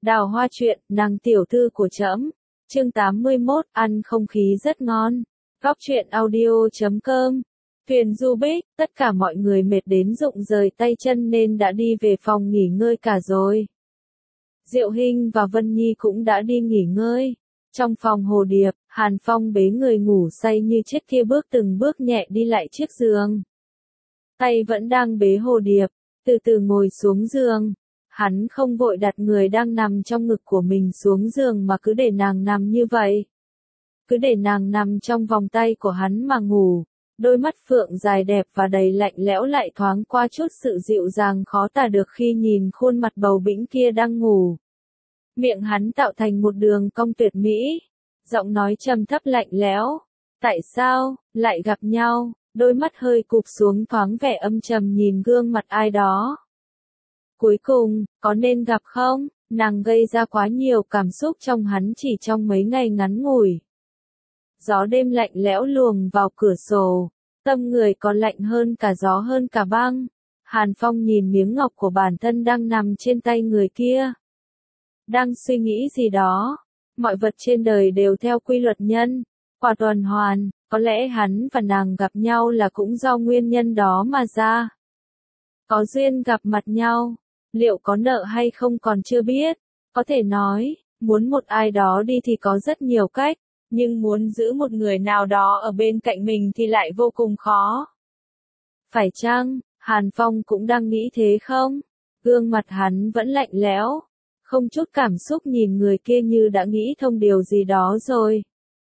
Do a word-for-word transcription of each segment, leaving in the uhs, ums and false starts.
Đào Hoa truyện, nàng tiểu thư của trẫm. Chương tám mươi mốt, ăn không khí rất ngon. Góc truyện audio chấm com. Thuyền du bích, tất cả mọi người mệt đến rụng rời tay chân nên đã đi về phòng nghỉ ngơi cả rồi. Diệu Hinh và Vân Nhi cũng đã đi nghỉ ngơi. Trong phòng Hồ Điệp, Hàn Phong bế người ngủ say như chết kia bước từng bước nhẹ đi lại chiếc giường. Tay vẫn đang bế Hồ Điệp, từ từ ngồi xuống giường. Hắn không vội đặt người đang nằm trong ngực của mình xuống giường mà cứ để nàng nằm như vậy. Cứ để nàng nằm trong vòng tay của hắn mà ngủ. Đôi mắt phượng dài đẹp và đầy lạnh lẽo lại thoáng qua chút sự dịu dàng khó tả được khi nhìn khuôn mặt bầu bĩnh kia đang ngủ. Miệng hắn tạo thành một đường cong tuyệt mỹ. Giọng nói trầm thấp lạnh lẽo. Tại sao, lại gặp nhau? Đôi mắt hơi cụp xuống thoáng vẻ âm trầm nhìn gương mặt ai đó. Cuối cùng, có nên gặp không? Nàng gây ra quá nhiều cảm xúc trong hắn chỉ trong mấy ngày ngắn ngủi. Gió đêm lạnh lẽo luồng vào cửa sổ, tâm người còn lạnh hơn cả gió hơn cả băng. Hàn Phong nhìn miếng ngọc của bản thân đang nằm trên tay người kia. Đang suy nghĩ gì đó. Mọi vật trên đời đều theo quy luật nhân, quả tuần hoàn, có lẽ hắn và nàng gặp nhau là cũng do nguyên nhân đó mà ra. Có duyên gặp mặt nhau. Liệu có nợ hay không còn chưa biết. Có thể nói, muốn một ai đó đi thì có rất nhiều cách, nhưng muốn giữ một người nào đó ở bên cạnh mình thì lại vô cùng khó. Phải chăng, Hàn Phong cũng đang nghĩ thế không? Gương mặt hắn vẫn lạnh lẽo, không chút cảm xúc nhìn người kia như đã nghĩ thông điều gì đó rồi.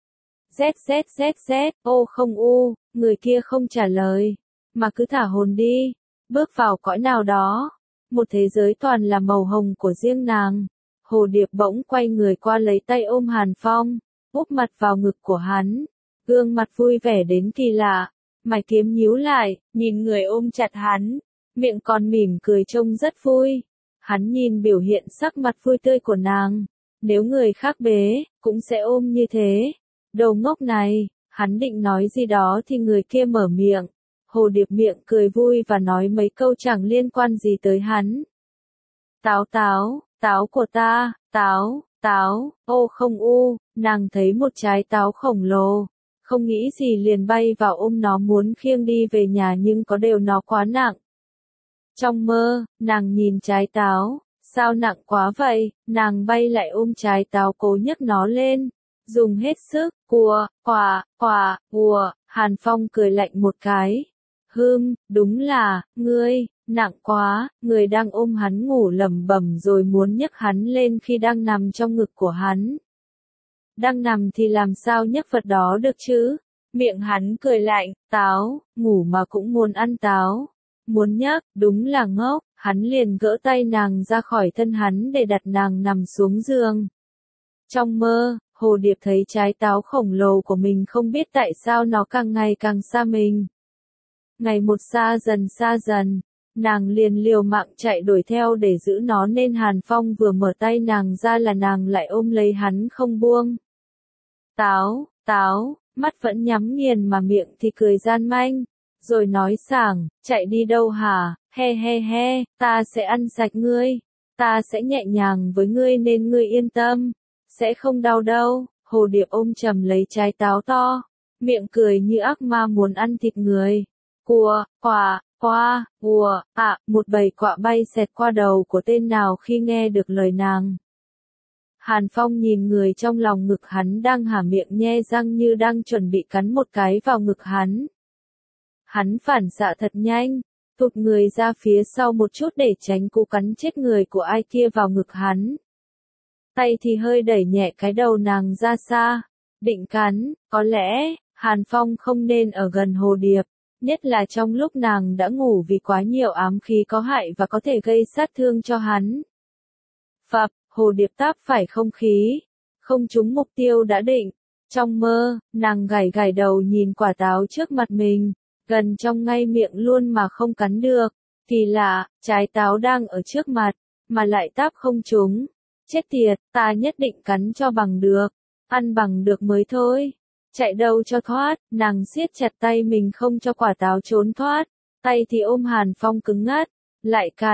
Z Z Z Z, ô không u, người kia không trả lời, mà cứ thả hồn đi, bước vào cõi nào đó. Một thế giới toàn là màu hồng của riêng nàng. Hồ Điệp bỗng quay người qua lấy tay ôm Hàn Phong, úp mặt vào ngực của hắn. Gương mặt vui vẻ đến kỳ lạ, mày kiếm nhíu lại, nhìn người ôm chặt hắn, miệng còn mỉm cười trông rất vui. Hắn nhìn biểu hiện sắc mặt vui tươi của nàng, nếu người khác bế, cũng sẽ ôm như thế. Đồ ngốc này, hắn định nói gì đó thì người kia mở miệng. Hồ Điệp miệng cười vui và nói mấy câu chẳng liên quan gì tới hắn. Táo táo, táo của ta, táo, táo, ô không u, nàng thấy một trái táo khổng lồ. Không nghĩ gì liền bay vào ôm nó muốn khiêng đi về nhà nhưng có điều nó quá nặng. Trong mơ, nàng nhìn trái táo, sao nặng quá vậy, nàng bay lại ôm trái táo cố nhấc nó lên. Dùng hết sức, cùa, quả, quả, ùa, Hàn Phong cười lạnh một cái. Hừm, đúng là, ngươi, nặng quá, người đang ôm hắn ngủ lẩm bẩm rồi muốn nhấc hắn lên khi đang nằm trong ngực của hắn. Đang nằm thì làm sao nhấc vật đó được chứ? Miệng hắn cười lạnh, táo, ngủ mà cũng muốn ăn táo. Muốn nhấc, đúng là ngốc, hắn liền gỡ tay nàng ra khỏi thân hắn để đặt nàng nằm xuống giường. Trong mơ, Hồ Điệp thấy trái táo khổng lồ của mình không biết tại sao nó càng ngày càng xa mình. Ngày một xa dần xa dần, nàng liền liều mạng chạy đuổi theo để giữ nó nên Hàn Phong vừa mở tay nàng ra là nàng lại ôm lấy hắn không buông. Táo, táo, mắt vẫn nhắm nghiền mà miệng thì cười gian manh, rồi nói sảng, chạy đi đâu hả, he he he, ta sẽ ăn sạch ngươi, ta sẽ nhẹ nhàng với ngươi nên ngươi yên tâm, sẽ không đau đâu. Hồ Điệp ôm chầm lấy trái táo to, miệng cười như ác ma muốn ăn thịt người. Cùa, quả, qua, ùa, ạ, một bầy quạ bay xẹt qua đầu của tên nào khi nghe được lời nàng. Hàn Phong nhìn người trong lòng ngực hắn đang há miệng nhe răng như đang chuẩn bị cắn một cái vào ngực hắn. Hắn phản xạ thật nhanh, tụt người ra phía sau một chút để tránh cú cắn chết người của ai kia vào ngực hắn. Tay thì hơi đẩy nhẹ cái đầu nàng ra xa, định cắn, có lẽ, Hàn Phong không nên ở gần Hồ Điệp. Nhất là trong lúc nàng đã ngủ vì quá nhiều ám khí có hại và có thể gây sát thương cho hắn. Phập, Hồ Điệp táp phải không khí, không trúng mục tiêu đã định. Trong mơ, nàng gảy gảy đầu nhìn quả táo trước mặt mình, gần trong ngay miệng luôn mà không cắn được. Kỳ lạ, trái táo đang ở trước mặt, mà lại táp không trúng. Chết tiệt, ta nhất định cắn cho bằng được, ăn bằng được mới thôi. Chạy đâu cho thoát, nàng siết chặt tay mình không cho quả táo trốn thoát, tay thì ôm Hàn Phong cứng ngắt, lại cắn,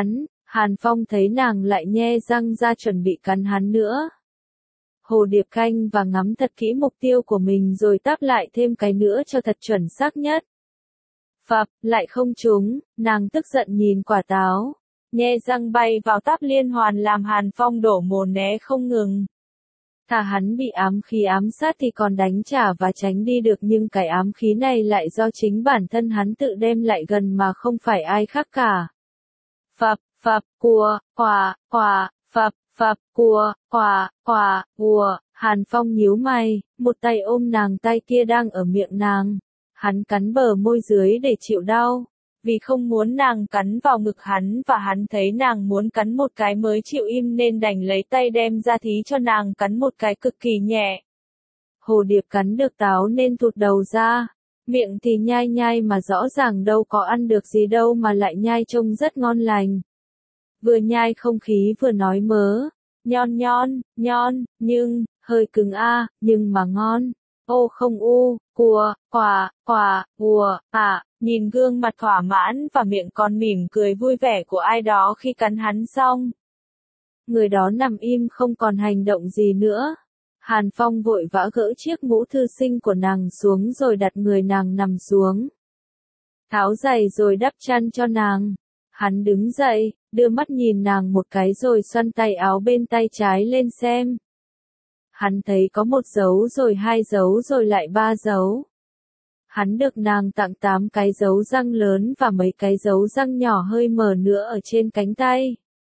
Hàn Phong thấy nàng lại nhe răng ra chuẩn bị cắn hắn nữa. Hồ Điệp canh và ngắm thật kỹ mục tiêu của mình rồi táp lại thêm cái nữa cho thật chuẩn xác nhất. Phập, lại không trúng, nàng tức giận nhìn quả táo. Nhe răng bay vào táp liên hoàn làm Hàn Phong đổ mồ né không ngừng. Thà hắn bị ám khí ám sát thì còn đánh trả và tránh đi được, nhưng cái ám khí này lại do chính bản thân hắn tự đem lại gần mà không phải ai khác cả. Phập, phập, cua, quà, quà, phập, phập, cua, quà, quà, ùa, Hàn Phong nhíu mày, một tay ôm nàng, tay kia đang ở miệng nàng. Hắn cắn bờ môi dưới để chịu đau. Vì không muốn nàng cắn vào ngực hắn và hắn thấy nàng muốn cắn một cái mới chịu im nên đành lấy tay đem ra thí cho nàng cắn một cái cực kỳ nhẹ. Hồ Điệp cắn được táo nên thụt đầu ra. Miệng thì nhai nhai mà rõ ràng đâu có ăn được gì đâu mà lại nhai trông rất ngon lành. Vừa nhai không khí vừa nói mớ. Nhon nhon, nhon, nhưng, hơi cứng a, nhưng mà ngon. Ô không u, cua, quà, quà, ùa, à, nhìn gương mặt thỏa mãn và miệng còn mỉm cười vui vẻ của ai đó khi cắn hắn xong. Người đó nằm im không còn hành động gì nữa. Hàn Phong vội vã gỡ chiếc mũ thư sinh của nàng xuống rồi đặt người nàng nằm xuống. Tháo giày rồi đắp chăn cho nàng. Hắn đứng dậy, đưa mắt nhìn nàng một cái rồi xoăn tay áo bên tay trái lên xem. Hắn thấy có một dấu rồi hai dấu rồi lại ba dấu. Hắn được nàng tặng tám cái dấu răng lớn và mấy cái dấu răng nhỏ hơi mở nữa ở trên cánh tay.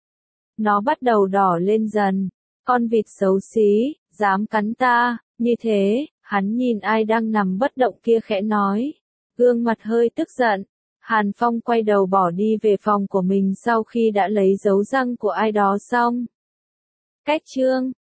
Nó bắt đầu đỏ lên dần. Con vịt xấu xí, dám cắn ta, như thế, hắn nhìn ai đang nằm bất động kia khẽ nói. Gương mặt hơi tức giận. Hàn Phong quay đầu bỏ đi về phòng của mình sau khi đã lấy dấu răng của ai đó xong. Cách chương